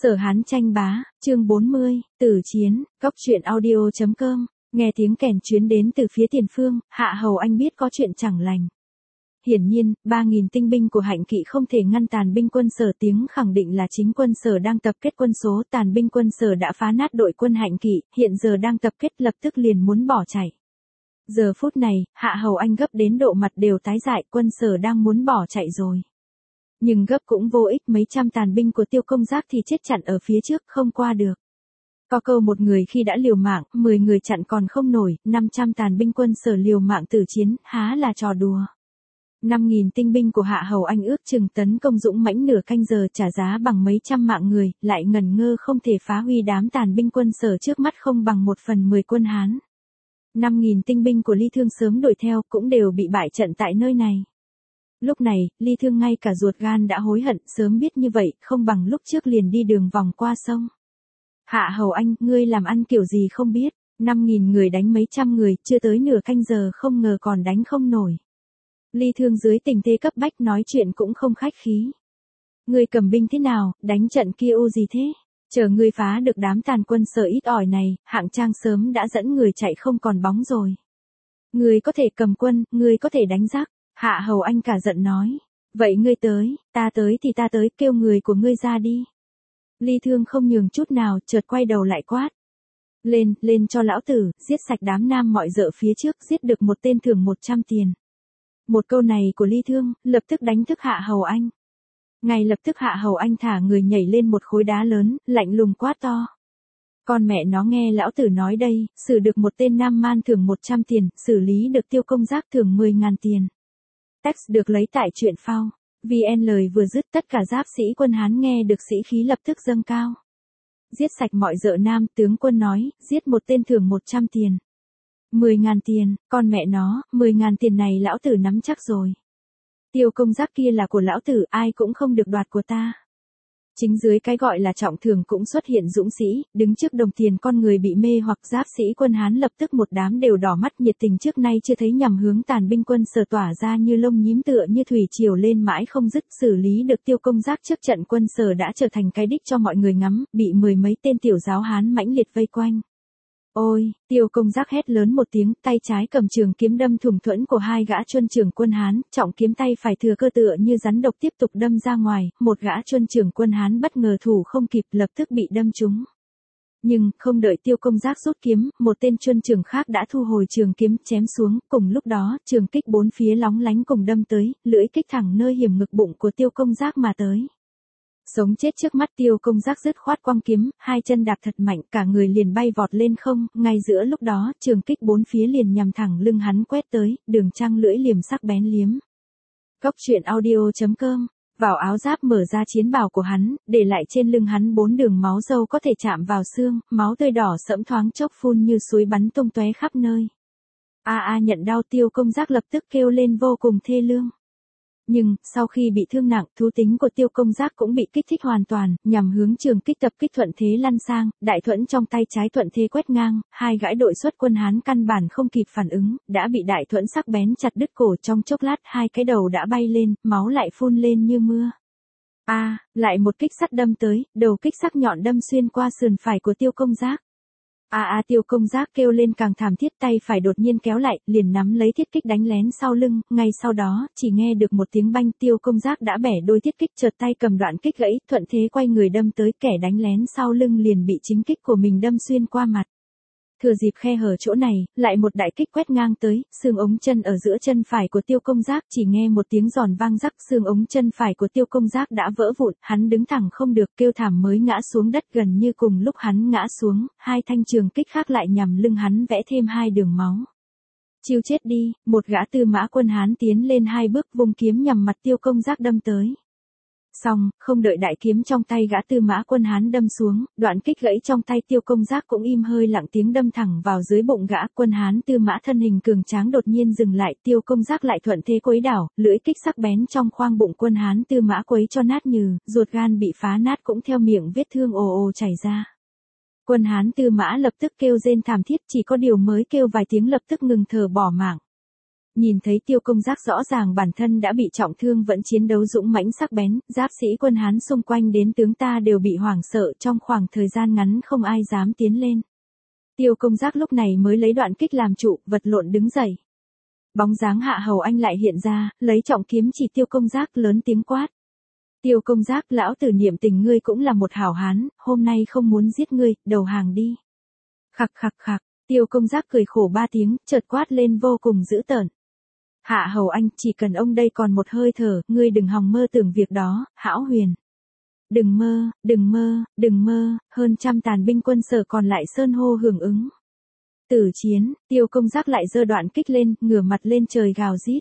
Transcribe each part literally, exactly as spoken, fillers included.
Sở Hán tranh bá, chương bốn mươi, tử chiến, góc truyện audio chấm com, nghe tiếng kèn chuyến đến từ phía tiền phương, Hạ Hầu Anh biết có chuyện chẳng lành. Hiển nhiên, ba nghìn tinh binh của Hạnh Kỵ không thể ngăn tàn binh quân Sở, tiếng khẳng định là chính quân Sở đang tập kết quân số, tàn binh quân Sở đã phá nát đội quân Hạnh Kỵ, hiện giờ đang tập kết lập tức liền muốn bỏ chạy. Giờ phút này, Hạ Hầu Anh gấp đến độ mặt đều tái dại, quân Sở đang muốn bỏ chạy rồi. Nhưng gấp cũng vô ích, mấy trăm tàn binh của Tiêu Công Giác thì chết chặn ở phía trước, không qua được. Có câu một người khi đã liều mạng, mười người chặn còn không nổi, năm trăm tàn binh quân Sở liều mạng tử chiến, há là trò đùa. năm nghìn tinh binh của Hạ Hầu Anh ước chừng tấn công dũng mãnh nửa canh giờ, trả giá bằng mấy trăm mạng người, lại ngần ngơ không thể phá huy đám tàn binh quân Sở trước mắt không bằng một phần mười quân Hán. năm nghìn tinh binh của Ly Thương sớm đuổi theo cũng đều bị bại trận tại nơi này. Lúc này, Ly Thương ngay cả ruột gan đã hối hận, sớm biết như vậy, không bằng lúc trước liền đi đường vòng qua sông. Hạ Hầu Anh, ngươi làm ăn kiểu gì không biết, năm nghìn người đánh mấy trăm người, chưa tới nửa canh giờ không ngờ còn đánh không nổi. Ly Thương dưới tình thế cấp bách nói chuyện cũng không khách khí. Ngươi cầm binh thế nào, đánh trận kia ô gì thế? Chờ ngươi phá được đám tàn quân Sở ít ỏi này, Hạng Trang sớm đã dẫn người chạy không còn bóng rồi. Ngươi có thể cầm quân, ngươi có thể đánh giặc. Hạ Hầu Anh cả giận nói. Vậy ngươi tới, ta tới thì ta tới, kêu người của ngươi ra đi. Ly Thương không nhường chút nào, chợt quay đầu lại quát. Lên, lên cho lão tử, giết sạch đám nam mọi dợ phía trước, giết được một tên thưởng một trăm tiền. Một câu này của Ly Thương, lập tức đánh thức Hạ Hầu Anh. Ngay lập tức Hạ Hầu Anh thả người nhảy lên một khối đá lớn, lạnh lùng quát to. Con mẹ nó nghe lão tử nói đây, xử được một tên nam man thưởng một trăm tiền, xử lý được Tiêu Công Giác thưởng mười ngàn tiền. Text được lấy tại truyện phao. vê en lời vừa dứt tất cả giáp sĩ quân Hán nghe được sĩ khí lập tức dâng cao. Giết sạch mọi dợ nam, tướng quân nói, giết một tên thưởng một trăm tiền. mười ngàn tiền, con mẹ nó, mười ngàn tiền này lão tử nắm chắc rồi. Tiêu Công Giác kia là của lão tử, ai cũng không được đoạt của ta. Chính dưới cái gọi là trọng thưởng cũng xuất hiện dũng sĩ, đứng trước đồng tiền con người bị mê hoặc giáp sĩ quân Hán lập tức một đám đều đỏ mắt nhiệt tình trước nay chưa thấy nhằm hướng tàn binh quân Sở tỏa ra như lông nhím tựa như thủy triều lên mãi không dứt, xử lý được Tiêu Công Giác trước trận quân Sở đã trở thành cái đích cho mọi người ngắm, bị mười mấy tên tiểu giáo Hán mãnh liệt vây quanh. Ôi, Tiêu Công Giác hét lớn một tiếng, tay trái cầm trường kiếm đâm thủng thuẫn của hai gã chuân trưởng quân Hán, trọng kiếm tay phải thừa cơ tựa như rắn độc tiếp tục đâm ra ngoài, một gã chuân trưởng quân Hán bất ngờ thủ không kịp lập tức bị đâm trúng. Nhưng, không đợi Tiêu Công Giác rút kiếm, một tên chuân trưởng khác đã thu hồi trường kiếm chém xuống, cùng lúc đó, trường kích bốn phía lóng lánh cùng đâm tới, lưỡi kích thẳng nơi hiểm ngực bụng của Tiêu Công Giác mà tới. Sống chết trước mắt Tiêu Công Giác dứt khoát quăng kiếm, hai chân đạp thật mạnh, cả người liền bay vọt lên không, ngay giữa lúc đó, trường kích bốn phía liền nhằm thẳng lưng hắn quét tới, đường trăng lưỡi liềm sắc bén liếm. Góc truyện audio chấm com, vào áo giáp mở ra chiến bào của hắn, để lại trên lưng hắn bốn đường máu dâu có thể chạm vào xương, máu tươi đỏ sẫm thoáng chốc phun như suối bắn tung tóe khắp nơi. A a nhận đau, Tiêu Công Giác lập tức kêu lên vô cùng thê lương. Nhưng, sau khi bị thương nặng, thú tính của Tiêu Công Giác cũng bị kích thích hoàn toàn, nhằm hướng trường kích tập kích thuận thế lăn sang, đại thuẫn trong tay trái thuận thế quét ngang, hai gã đội xuất quân Hán căn bản không kịp phản ứng, đã bị đại thuẫn sắc bén chặt đứt cổ, trong chốc lát hai cái đầu đã bay lên, máu lại phun lên như mưa. A, à, lại một kích sắt đâm tới, đầu kích sắc nhọn đâm xuyên qua sườn phải của Tiêu Công Giác. A a Tiêu Công Giác kêu lên càng thảm thiết, tay phải đột nhiên kéo lại, liền nắm lấy thiết kích đánh lén sau lưng, ngay sau đó, chỉ nghe được một tiếng banh, Tiêu Công Giác đã bẻ đôi thiết kích, chợt tay cầm đoạn kích gãy, thuận thế quay người đâm tới, kẻ đánh lén sau lưng liền bị chính kích của mình đâm xuyên qua mặt. Thừa dịp khe hở chỗ này, lại một đại kích quét ngang tới, xương ống chân ở giữa chân phải của Tiêu Công Giác, chỉ nghe một tiếng giòn vang rắc, xương ống chân phải của Tiêu Công Giác đã vỡ vụn, hắn đứng thẳng không được, kêu thảm mới ngã xuống đất. Gần như cùng lúc hắn ngã xuống, hai thanh trường kích khác lại nhằm lưng hắn vẽ thêm hai đường máu. Chiêu chết đi, một gã tư mã quân Hán tiến lên hai bước vung kiếm nhằm mặt Tiêu Công Giác đâm tới. Xong, không đợi đại kiếm trong tay gã tư mã quân Hán đâm xuống, đoạn kích gãy trong tay Tiêu Công Giác cũng im hơi lặng tiếng đâm thẳng vào dưới bụng gã. Quân Hán tư mã thân hình cường tráng đột nhiên dừng lại, Tiêu Công Giác lại thuận thế quấy đảo, lưỡi kích sắc bén trong khoang bụng quân Hán tư mã quấy cho nát nhừ, ruột gan bị phá nát cũng theo miệng vết thương ồ ồ chảy ra. Quân Hán tư mã lập tức kêu rên thảm thiết, chỉ có điều mới kêu vài tiếng lập tức ngừng thở bỏ mạng. Nhìn thấy Tiêu Công Giác rõ ràng bản thân đã bị trọng thương vẫn chiến đấu dũng mãnh sắc bén, giáp sĩ quân Hán xung quanh đến tướng ta đều bị hoảng sợ, trong khoảng thời gian ngắn không ai dám tiến lên. Tiêu Công Giác lúc này mới lấy đoạn kích làm trụ, vật lộn đứng dậy. Bóng dáng Hạ Hầu Anh lại hiện ra, lấy trọng kiếm chỉ Tiêu Công Giác lớn tiếng quát. Tiêu Công Giác, lão tử niệm tình ngươi cũng là một hảo hán, hôm nay không muốn giết ngươi, đầu hàng đi. Khặc khặc khặc, Tiêu Công Giác cười khổ ba tiếng, chợt quát lên vô cùng dữ tợn. Hạ Hầu Anh, chỉ cần ông đây còn một hơi thở, ngươi đừng hòng mơ tưởng việc đó, hão huyền. Đừng mơ, đừng mơ, đừng mơ, hơn trăm tàn binh quân Sở còn lại sơn hô hưởng ứng. Tử chiến, Tiêu Công Giác lại giơ đoạn kích lên, ngửa mặt lên trời gào rít.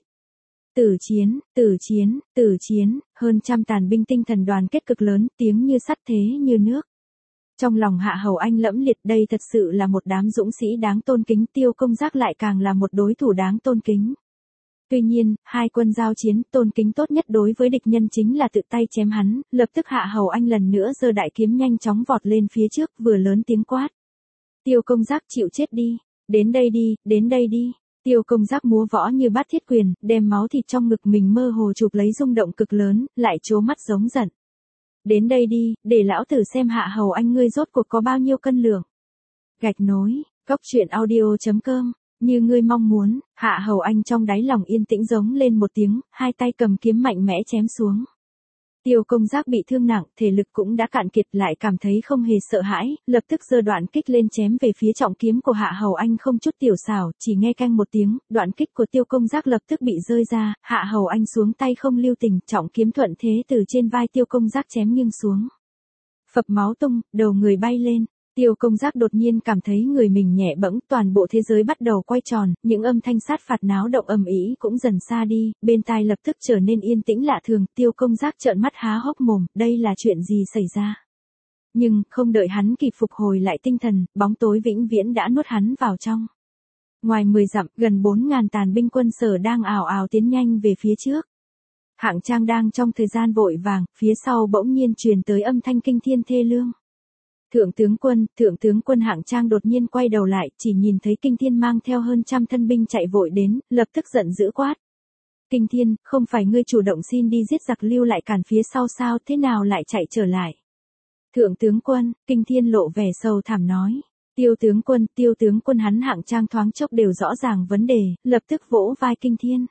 Tử chiến, tử chiến, tử chiến, hơn trăm tàn binh tinh thần đoàn kết cực lớn, tiếng như sắt thế như nước. Trong lòng Hạ Hầu Anh lẫm liệt, đây thật sự là một đám dũng sĩ đáng tôn kính, Tiêu Công Giác lại càng là một đối thủ đáng tôn kính. Tuy nhiên, hai quân giao chiến, tôn kính tốt nhất đối với địch nhân chính là tự tay chém hắn, lập tức Hạ Hầu Anh lần nữa giơ đại kiếm nhanh chóng vọt lên phía trước, vừa lớn tiếng quát. Tiêu Công Giác, chịu chết đi, đến đây đi, đến đây đi. Tiêu Công Giác múa võ như bát thiết quyền, đem máu thịt trong ngực mình mơ hồ chụp lấy rung động cực lớn, lại trố mắt giống giận. Đến đây đi, để lão tử xem Hạ Hầu Anh ngươi rốt cuộc có bao nhiêu cân lượng. Gạch nối, cốc truyện audio chấm com. Như ngươi mong muốn, Hạ Hầu Anh trong đáy lòng yên tĩnh giống lên một tiếng, hai tay cầm kiếm mạnh mẽ chém xuống. Tiêu Công Giác bị thương nặng, thể lực cũng đã cạn kiệt, lại cảm thấy không hề sợ hãi, lập tức giơ đoạn kích lên chém về phía trọng kiếm của Hạ Hầu Anh không chút tiểu xảo, chỉ nghe canh một tiếng, đoạn kích của Tiêu Công Giác lập tức bị rơi ra, Hạ Hầu Anh xuống tay không lưu tình, trọng kiếm thuận thế từ trên vai Tiêu Công Giác chém nghiêng xuống. Phập máu tung, đầu người bay lên. Tiêu Công Giác đột nhiên cảm thấy người mình nhẹ bẫng, toàn bộ thế giới bắt đầu quay tròn, những âm thanh sát phạt náo động ầm ĩ cũng dần xa đi, bên tai lập tức trở nên yên tĩnh lạ thường, Tiêu Công Giác trợn mắt há hốc mồm, đây là chuyện gì xảy ra? Nhưng, không đợi hắn kịp phục hồi lại tinh thần, bóng tối vĩnh viễn đã nuốt hắn vào trong. Ngoài mười dặm, gần bốn ngàn tàn binh quân Sở đang ào ào tiến nhanh về phía trước. Hạng Trang đang trong thời gian vội vàng, phía sau bỗng nhiên truyền tới âm thanh kinh thiên thê lương. Thượng tướng quân, thượng tướng quân Hạng Trang đột nhiên quay đầu lại, chỉ nhìn thấy Kinh Thiên mang theo hơn trăm thân binh chạy vội đến, lập tức giận dữ quát. Kinh Thiên, không phải ngươi chủ động xin đi giết giặc lưu lại cản phía sau sao, thế nào lại chạy trở lại? Thượng tướng quân, Kinh Thiên lộ vẻ sầu thảm nói. Tiêu tướng quân, tiêu tướng quân hắn Hạng Trang thoáng chốc đều rõ ràng vấn đề, lập tức vỗ vai Kinh Thiên.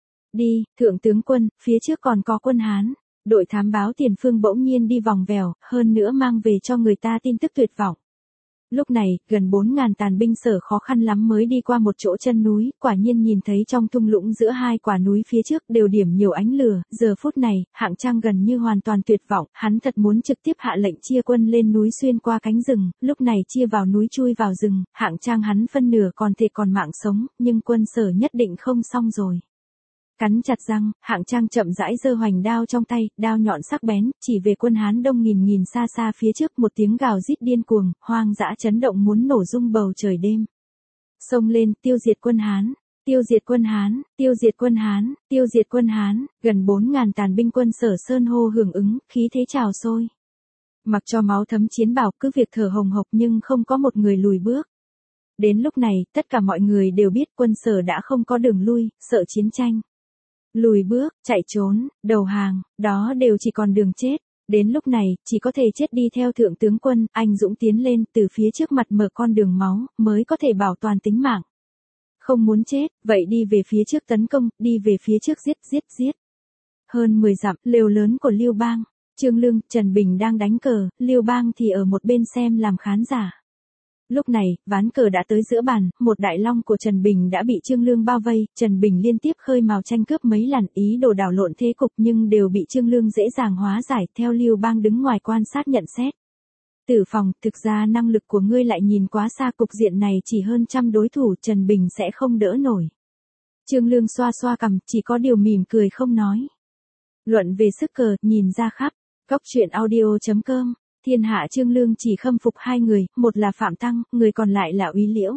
Đi, thượng tướng quân, phía trước còn có quân Hán. Đội thám báo tiền phương bỗng nhiên đi vòng vèo, hơn nữa mang về cho người ta tin tức tuyệt vọng. Lúc này, gần bốn ngàn tàn binh Sở khó khăn lắm mới đi qua một chỗ chân núi, quả nhiên nhìn thấy trong thung lũng giữa hai quả núi phía trước đều điểm nhiều ánh lửa, giờ phút này, Hạng Trang gần như hoàn toàn tuyệt vọng, hắn thật muốn trực tiếp hạ lệnh chia quân lên núi xuyên qua cánh rừng, lúc này chia vào núi chui vào rừng, Hạng Trang hắn phân nửa còn thể còn mạng sống, nhưng quân Sở nhất định không xong rồi. Cắn chặt răng, Hạng Trang chậm rãi giơ hoành đao trong tay, đao nhọn sắc bén, chỉ về quân Hán đông nghìn nghìn xa xa phía trước, một tiếng gào rít điên cuồng, hoang dã chấn động muốn nổ rung bầu trời đêm. Xông lên, tiêu diệt quân Hán, tiêu diệt quân Hán, tiêu diệt quân Hán, tiêu diệt quân Hán, gần bốn ngàn tàn binh quân Sở sơn hô hưởng ứng, khí thế trào sôi. Mặc cho máu thấm chiến bào, cứ việc thở hồng hộc nhưng không có một người lùi bước. Đến lúc này, tất cả mọi người đều biết quân Sở đã không có đường lui, sợ chiến tranh. Lùi bước, chạy trốn, đầu hàng, đó đều chỉ còn đường chết. Đến lúc này, chỉ có thể chết đi theo thượng tướng quân, anh dũng tiến lên, từ phía trước mặt mở con đường máu, mới có thể bảo toàn tính mạng. Không muốn chết, vậy đi về phía trước tấn công, đi về phía trước giết, giết, giết. Hơn mười dặm, lều lớn của Lưu Bang, Trương Lương, Trần Bình đang đánh cờ, Lưu Bang thì ở một bên xem làm khán giả. Lúc này, ván cờ đã tới giữa bàn, một đại long của Trần Bình đã bị Trương Lương bao vây, Trần Bình liên tiếp khơi mào tranh cướp mấy lần, ý đồ đảo lộn thế cục nhưng đều bị Trương Lương dễ dàng hóa giải, theo Lưu Bang đứng ngoài quan sát nhận xét. Tử Phòng, thực ra năng lực của ngươi lại nhìn quá xa, cục diện này chỉ hơn trăm đối thủ, Trần Bình sẽ không đỡ nổi. Trương Lương xoa xoa cằm, chỉ có điều mỉm cười không nói. Luận về sức cờ, nhìn ra khắp, cốc truyện audio chấm com. Thiên hạ Trương Lương chỉ khâm phục hai người, một là Phạm Tăng, người còn lại là Úy Liễu.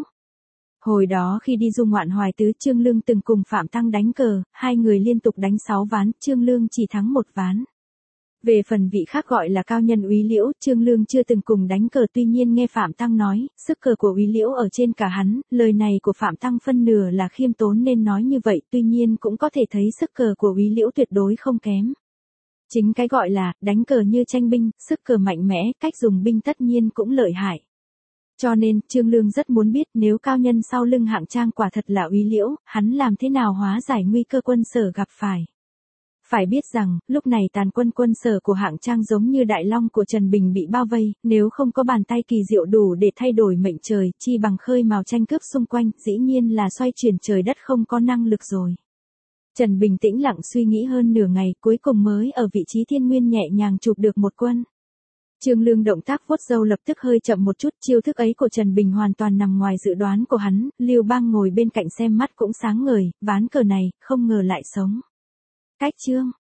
Hồi đó khi đi du ngoạn Hoài Tứ, Trương Lương từng cùng Phạm Tăng đánh cờ, hai người liên tục đánh sáu ván, Trương Lương chỉ thắng một ván. Về phần vị khác gọi là cao nhân Úy Liễu, Trương Lương chưa từng cùng đánh cờ, tuy nhiên nghe Phạm Tăng nói, sức cờ của Úy Liễu ở trên cả hắn, lời này của Phạm Tăng phân nửa là khiêm tốn nên nói như vậy, tuy nhiên cũng có thể thấy sức cờ của Úy Liễu tuyệt đối không kém. Chính cái gọi là, đánh cờ như tranh binh, sức cờ mạnh mẽ, cách dùng binh tất nhiên cũng lợi hại. Cho nên, Trương Lương rất muốn biết nếu cao nhân sau lưng Hạng Trang quả thật là Úy Liễu, hắn làm thế nào hóa giải nguy cơ quân Sở gặp phải. Phải biết rằng, lúc này tàn quân quân Sở của Hạng Trang giống như đại long của Trần Bình bị bao vây, nếu không có bàn tay kỳ diệu đủ để thay đổi mệnh trời, chi bằng khơi mào tranh cướp xung quanh, dĩ nhiên là xoay chuyển trời đất không có năng lực rồi. Trần Bình tĩnh lặng suy nghĩ hơn nửa ngày, cuối cùng mới ở vị trí thiên nguyên nhẹ nhàng chụp được một quân. Trương Lương động tác vuốt râu lập tức hơi chậm một chút, chiêu thức ấy của Trần Bình hoàn toàn nằm ngoài dự đoán của hắn, Lưu Bang ngồi bên cạnh xem mắt cũng sáng ngời, ván cờ này, không ngờ lại sống. Cách chương